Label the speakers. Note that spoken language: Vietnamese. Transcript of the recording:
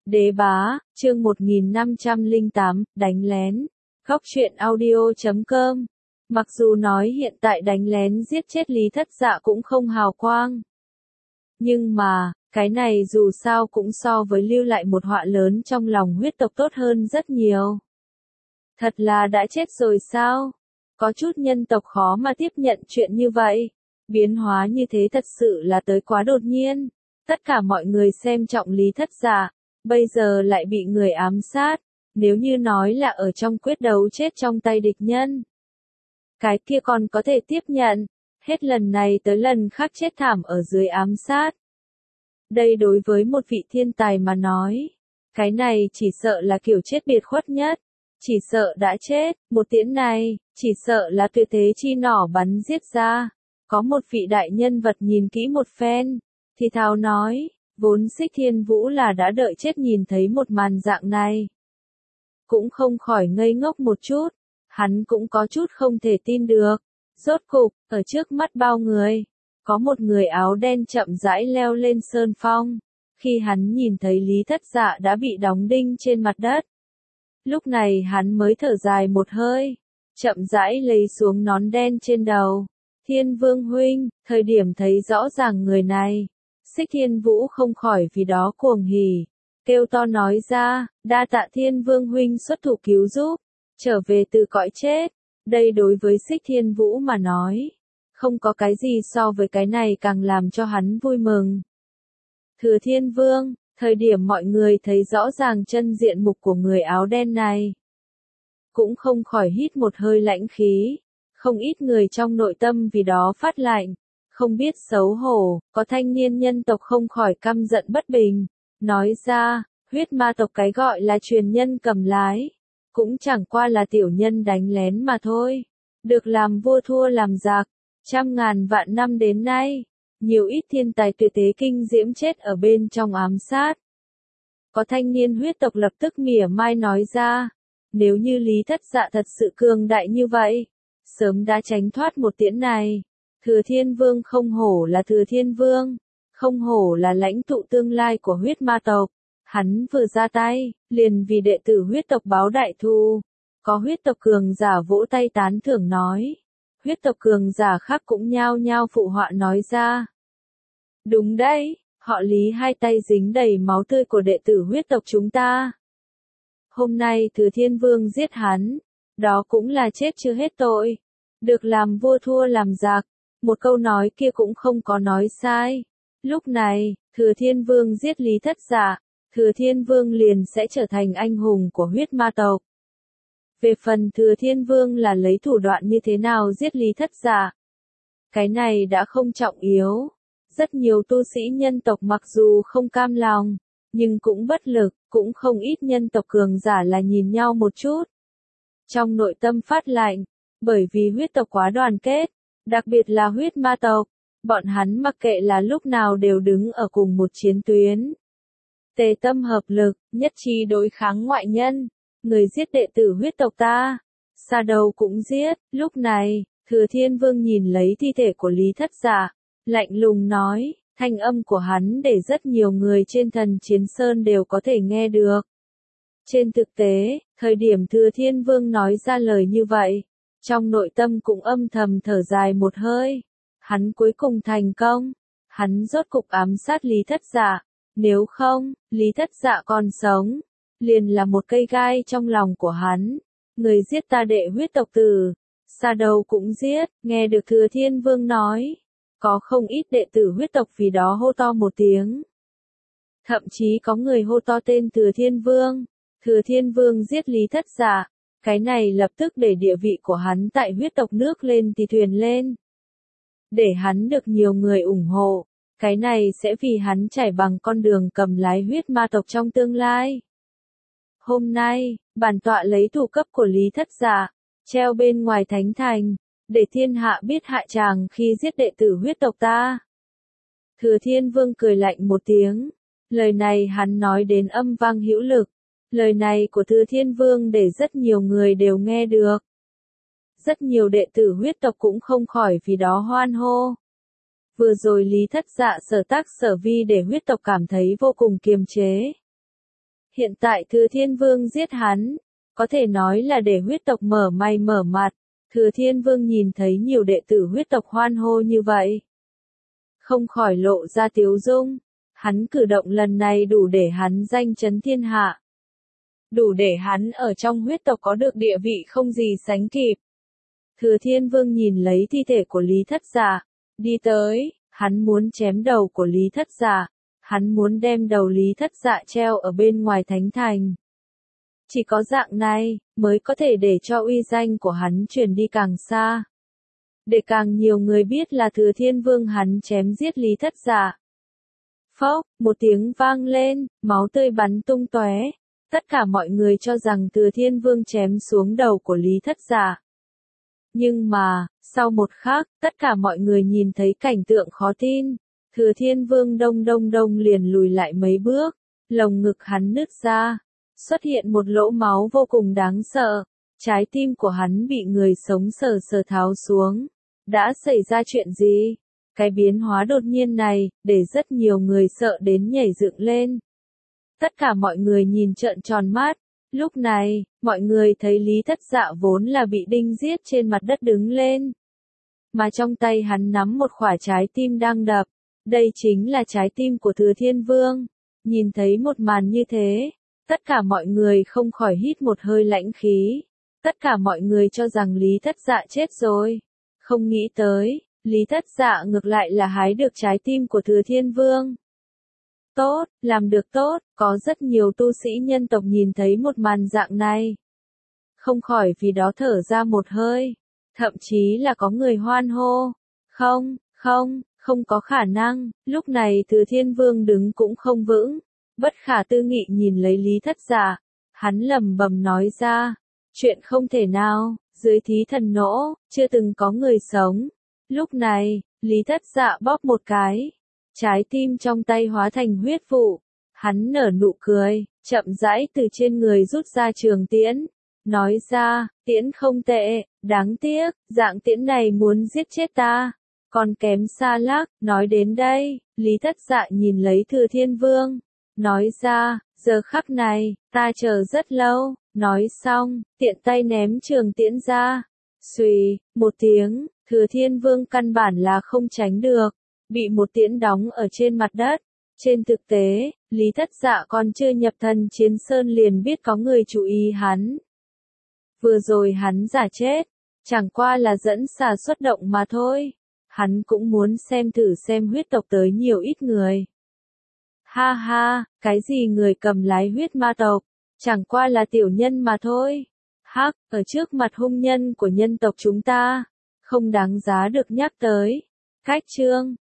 Speaker 1: Đế bá, chương 1508, đánh lén. Góc truyện audio.com. Mặc dù nói hiện tại đánh lén giết chết Lý Thất Dạ cũng không hào quang. Nhưng mà, cái này dù sao cũng so với lưu lại một họa lớn trong lòng huyết tộc tốt hơn rất nhiều. Thật là đã chết rồi sao? Có chút nhân tộc khó mà tiếp nhận chuyện như vậy. Biến hóa như thế thật sự là tới quá đột nhiên. Tất cả mọi người xem trọng Lý Thất Dạ, bây giờ lại bị người ám sát. Nếu như nói là ở trong quyết đấu chết trong tay địch nhân, cái kia còn có thể tiếp nhận. Hết lần này tới lần khác chết thảm ở dưới ám sát. Đây đối với một vị thiên tài mà nói, cái này chỉ sợ là kiểu chết biệt khuất nhất. Chỉ sợ đã chết, một tiễn này, chỉ sợ là tuyệt thế chi nỏ bắn giết ra. Có một vị đại nhân vật nhìn kỹ một phen, thì thào nói, vốn Xích Thiên Vũ là đã đợi chết nhìn thấy một màn dạng này. Cũng không khỏi ngây ngốc một chút, hắn cũng có chút không thể tin được. Rốt cục, ở trước mắt bao người, có một người áo đen chậm rãi leo lên sơn phong. Khi hắn nhìn thấy Lý Thất Dạ đã bị đóng đinh trên mặt đất, lúc này hắn mới thở dài một hơi, chậm rãi lấy xuống nón đen trên đầu. Thiên Vương huynh, thời điểm thấy rõ ràng người này, Xích Thiên Vũ không khỏi vì đó cuồng hỉ, kêu to nói ra, đa tạ Thiên Vương huynh xuất thủ cứu giúp, trở về từ cõi chết. Đây đối với Xích Thiên Vũ mà nói, không có cái gì so với cái này càng làm cho hắn vui mừng. Thừa Thiên Vương, thời điểm mọi người thấy rõ ràng chân diện mục của người áo đen này, cũng không khỏi hít một hơi lãnh khí. Không ít người trong nội tâm vì đó phát lạnh, không biết xấu hổ. Có thanh niên nhân tộc không khỏi căm giận bất bình, nói ra, huyết ma tộc cái gọi là truyền nhân cầm lái, cũng chẳng qua là tiểu nhân đánh lén mà thôi. Được làm vua thua làm giặc, trăm ngàn vạn năm đến nay, nhiều ít thiên tài tuyệt thế kinh diễm chết ở bên trong ám sát. Có thanh niên huyết tộc lập tức mỉa mai nói ra, nếu như Lý Thất Dạ thật sự cường đại như vậy, sớm đã tránh thoát một tiễn này. Thừa Thiên Vương không hổ là Thừa Thiên Vương, không hổ là lãnh tụ tương lai của huyết ma tộc. Hắn vừa ra tay, liền vì đệ tử huyết tộc báo đại thù. Có huyết tộc cường giả vỗ tay tán thưởng nói. Huyết tộc cường giả khác cũng nhao nhao phụ họa nói ra. Đúng đấy, họ Lý hai tay dính đầy máu tươi của đệ tử huyết tộc chúng ta. Hôm nay Thừa Thiên Vương giết hắn, đó cũng là chết chưa hết tội. Được làm vua thua làm giặc, một câu nói kia cũng không có nói sai. Lúc này, Thừa Thiên Vương giết Lý Thất Dạ, Thừa Thiên Vương liền sẽ trở thành anh hùng của huyết ma tộc. Về phần Thừa Thiên Vương là lấy thủ đoạn như thế nào giết Lý Thất Dạ, cái này đã không trọng yếu. Rất nhiều tu sĩ nhân tộc mặc dù không cam lòng, nhưng cũng bất lực, cũng không ít nhân tộc cường giả là nhìn nhau một chút. Trong nội tâm phát lạnh, bởi vì huyết tộc quá đoàn kết, đặc biệt là huyết ma tộc, bọn hắn mặc kệ là lúc nào đều đứng ở cùng một chiến tuyến. Tề tâm hợp lực, nhất trí đối kháng ngoại nhân, người giết đệ tử huyết tộc ta, xa đầu cũng giết. Lúc này, Thừa Thiên Vương nhìn lấy thi thể của Lý Thất Dạ, lạnh lùng nói, thanh âm của hắn để rất nhiều người trên Thần Chiến Sơn đều có thể nghe được. Trên thực tế, thời điểm Thừa Thiên Vương nói ra lời như vậy, trong nội tâm cũng âm thầm thở dài một hơi. Hắn cuối cùng thành công, hắn rốt cục ám sát Lý Thất Dạ. Nếu không, Lý Thất Dạ còn sống, liền là một cây gai trong lòng của hắn. Người giết ta đệ huyết tộc tử, xa đầu cũng giết. Nghe được Thừa Thiên Vương nói, có không ít đệ tử huyết tộc vì đó hô to một tiếng. Thậm chí có người hô to tên Thừa Thiên Vương. Thừa Thiên Vương giết Lý Thất Dạ, cái này lập tức để địa vị của hắn tại huyết tộc nước lên thì thuyền lên. Để hắn được nhiều người ủng hộ, cái này sẽ vì hắn trải bằng con đường cầm lái huyết ma tộc trong tương lai. Hôm nay, bản tọa lấy thủ cấp của Lý Thất Dạ, treo bên ngoài thánh thành, để thiên hạ biết hạ tràng khi giết đệ tử huyết tộc ta. Thừa Thiên Vương cười lạnh một tiếng, lời này hắn nói đến âm vang hữu lực. Lời này của Thừa Thiên Vương để rất nhiều người đều nghe được. Rất nhiều đệ tử huyết tộc cũng không khỏi vì đó hoan hô. Vừa rồi Lý Thất Dạ sở tác sở vi để huyết tộc cảm thấy vô cùng kiềm chế. Hiện tại Thừa Thiên Vương giết hắn, có thể nói là để huyết tộc mở mày mở mặt. Thừa Thiên Vương nhìn thấy nhiều đệ tử huyết tộc hoan hô như vậy, không khỏi lộ ra tiếu dung. Hắn cử động lần này đủ để hắn danh chấn thiên hạ, đủ để hắn ở trong huyết tộc có được địa vị không gì sánh kịp. Thừa Thiên Vương nhìn lấy thi thể của Lý Thất Dạ, đi tới, hắn muốn chém đầu của Lý Thất Dạ, hắn muốn đem đầu Lý Thất Dạ treo ở bên ngoài thánh thành. Chỉ có dạng này, mới có thể để cho uy danh của hắn truyền đi càng xa. Để càng nhiều người biết là Thừa Thiên Vương hắn chém giết Lý Thất Dạ. Phốc, một tiếng vang lên, máu tươi bắn tung tóe. Tất cả mọi người cho rằng Thừa Thiên Vương chém xuống đầu của Lý Thất Dạ. Nhưng mà, sau một khắc, tất cả mọi người nhìn thấy cảnh tượng khó tin. Thừa Thiên Vương đông liền lùi lại mấy bước, lồng ngực hắn nứt ra, xuất hiện một lỗ máu vô cùng đáng sợ. Trái tim của hắn bị người sống sờ sờ tháo xuống. Đã xảy ra chuyện gì? Cái biến hóa đột nhiên này, để rất nhiều người sợ đến nhảy dựng lên. Tất cả mọi người nhìn trợn tròn mắt. Lúc này, mọi người thấy Lý Thất Dạ vốn là bị đinh giết trên mặt đất đứng lên. Mà trong tay hắn nắm một quả trái tim đang đập. Đây chính là trái tim của Thừa Thiên Vương. Nhìn thấy một màn như thế, tất cả mọi người không khỏi hít một hơi lãnh khí. Tất cả mọi người cho rằng Lý Thất Dạ chết rồi. Không nghĩ tới, Lý Thất Dạ ngược lại là hái được trái tim của Thừa Thiên Vương. Tốt, làm được tốt, có rất nhiều tu sĩ nhân tộc nhìn thấy một màn dạng này. Không khỏi vì đó thở ra một hơi. Thậm chí là có người hoan hô. Không có khả năng. Lúc này Thừa Thiên Vương đứng cũng không vững. Bất khả tư nghị nhìn lấy Lý Thất Dạ. Hắn lẩm bẩm nói ra. Chuyện không thể nào, dưới thí thần nỗ, chưa từng có người sống. Lúc này, Lý Thất Dạ bóp một cái. Trái tim trong tay hóa thành huyết vụ. Hắn nở nụ cười, chậm rãi từ trên người rút ra trường tiễn. Nói ra, tiễn không tệ, đáng tiếc, dạng tiễn này muốn giết chết ta. Còn kém xa lắc, nói đến đây, Lý Thất Dạ nhìn lấy Thừa Thiên Vương. Nói ra, giờ khắc này, ta chờ rất lâu. Nói xong, tiện tay ném trường tiễn ra. Xùy, một tiếng, Thừa Thiên Vương căn bản là không tránh được. Bị một tiễn đóng ở trên mặt đất. Trên thực tế, Lý Thất Dạ còn chưa nhập Thần Chiến Sơn liền biết có người chú ý hắn. Vừa rồi hắn giả chết, chẳng qua là dẫn xà xuất động mà thôi. Hắn cũng muốn xem thử xem huyết tộc tới nhiều ít người. Ha ha, cái gì người cầm lái huyết ma tộc, chẳng qua là tiểu nhân mà thôi. Hắc, ở trước mặt hung nhân của nhân tộc chúng ta, không đáng giá được nhắc tới. Cách chương